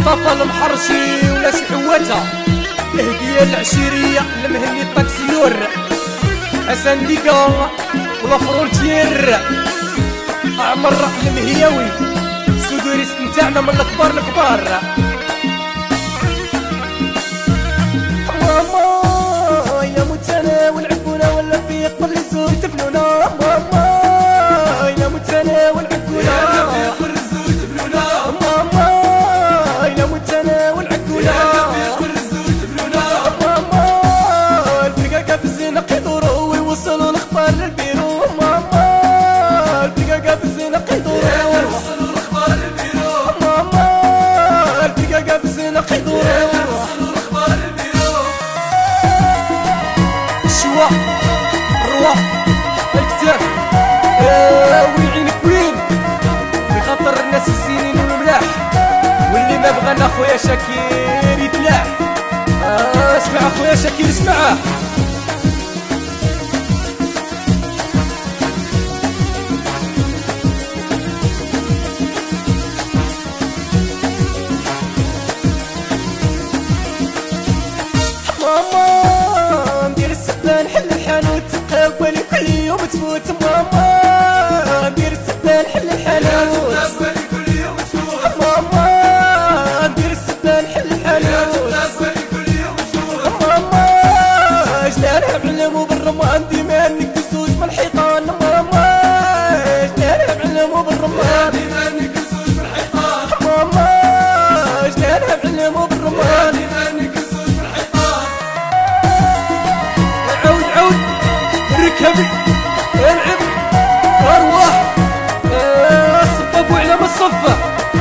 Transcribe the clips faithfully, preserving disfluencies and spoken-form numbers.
مصطفى المحرشي وناس حواتها، الهدية العشيرية لمهني الطاكسيور، حسن ديكا ولا فرونتير، عمر المهياوي، سودوري استمتعنا من الكبار الكبار. ماما يا متنا ونعبونا ولا في قبل الزور تفنونا، ماما يا متنا ونعبونا وصلوا الاخبار للبيرو، ماما الدقاقة في الزينة قيدورو، وصلوا الاخبار للبيرو، ماما الدقاقة في الزينة قيدورو، وصلوا الاخبار للبيرو. الشوا الروا الكتاب ويعينك وين بخاطر الناس الزينين والملاح، واللي ما بغانا اخويا شاكير يتلاح. اسمع اخويا شاكير اسمعه. ماما ندير السبة نحل الحانوت تقابلي كل يوم تفوت، ماما ندير السبة نحل الحانوت تقابلي كل يوم تفوت، ماما ندير السبة نحل الحانوت تقابلي كل يوم تفوت، ماما جنانها معلم وبالرمان ديما نكسوش من الحيطان، ماما جنانها معلم وبالرمان ديما نكسوش من الحيطان، ماما جنانها معلم وبالرمان ديما نكسوش من الحيطان. ركبي العب ارواح الصفة وعلم الصفة.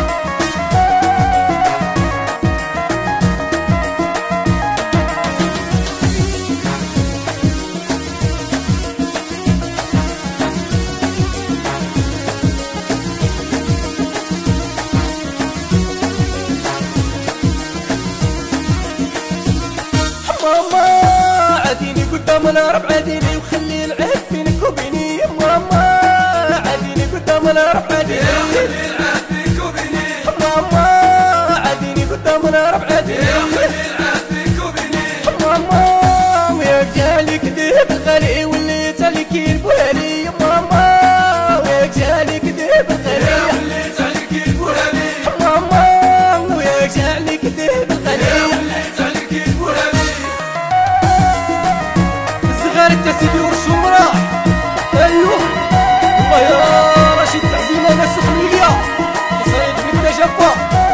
ماما عاديني قدام العرب عاديني وخلي العهد بينك وبيني، ماما عاديني قدام العرب عاديني وخلي العهد بينك وبيني، ماما عاديني قدام العرب عاديني وخلي العهد بينك وبيني، ماما وياك جالي كذب الغالي وليت عليك البوهالي، ماما وياك جالي كذب الغالي وليت عليك البوهالي، ماما وياك جالي كذب الغالي وليت عليك البوهالي. انت سيدي ورشوم راح ايوه والله يا رشيد تعزيمه ناس خليليه صايد من التجبا.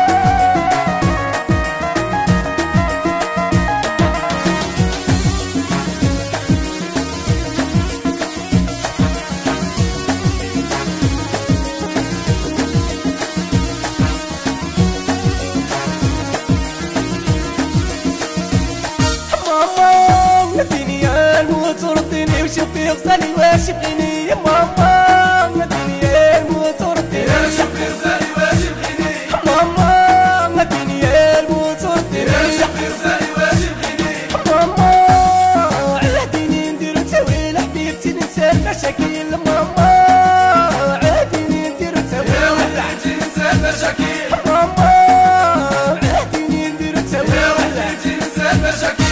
ماما نبيني يا الموت ورديني وشوفي غزالي واش يبغيني، يا ماما نبيني يا الموت ورديني وشوفي غزالي واش يبغيني، ماما نبيني يا الموت ورديني وشوفي غزالي واش يبغيني، ماما عهديني نديرو تاويل حبيبتي ننسى المشاكل، ماما عهديني نديرو تاويل حبيبتي ننسى المشاكل، ماما عهديني نديرو تاويل حبيبتي ننسى المشاكل.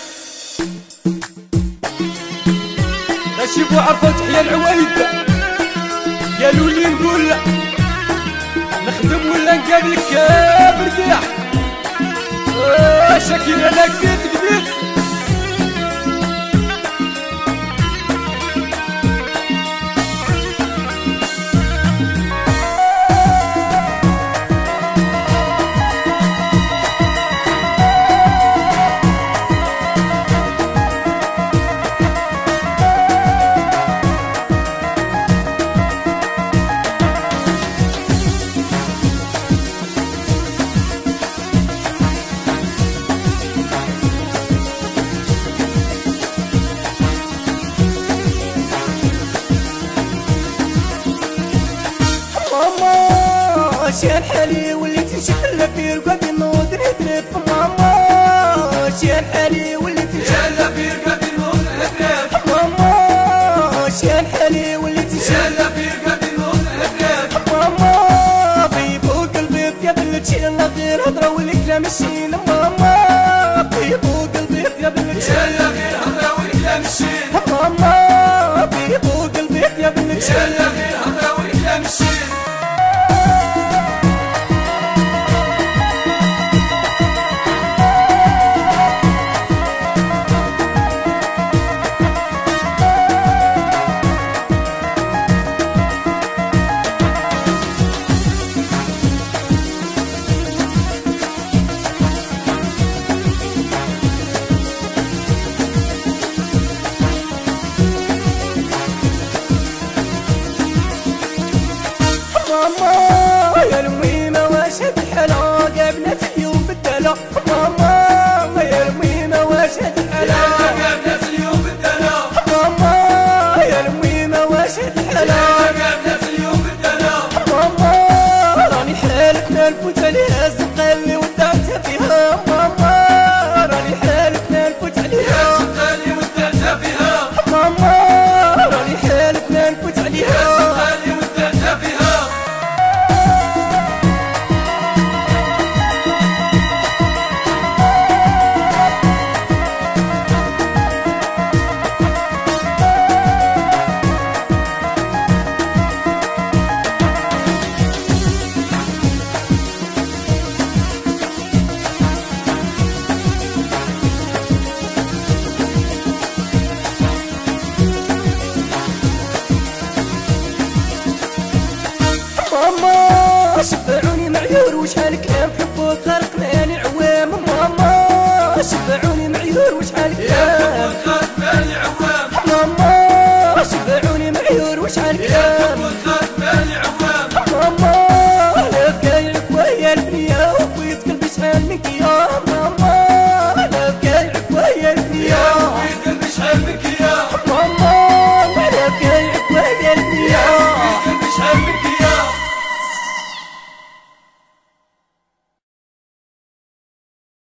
شيبو عرفة تحيا العوايد قالوا لي نقول نخدم ولا نقابلك برقيع، شاكين انا قديت قديت. شان حالي وليت نشكل في رقابي نوض نهدرف، ماما شان حالي وليت نشكل في رقابي نوض نهدرف، ماما شان حالي وليت نشكل في رقابي نوض نهدرف، ماما في فوق البيت يا بلد شي غير هضره ولي مشين ماما بيضو قلبي يا بنت يلا غير هضرة والكلام الشين ماما بيضو قلبي يا بنت يلا غير هضرة والكلام الشين ماما يا الميمة واشهد الحلاقة ابنتي وبدلة ماما يا الميمة واشهد الحلاقة ابنة اليوم بالدلا ماما يا الميمة واشهد الحلاقة ابنة اليوم بالدلا ماما راني حالف ننفوت عليها الزقة اللي ودعتها فيها ماما راني حالف ننفوت عليها الزقة اللي ودعتها فيها ماما راني حالف ننفوت عليها الزقة اللي ودعتها فيها ماما شبعوني معيور وشحال كلام حبوك خلقناني عوام ماما شبعوني معيور وشحال كلام خلق بالي عوام ماما شبعوني معيور وشحال كلام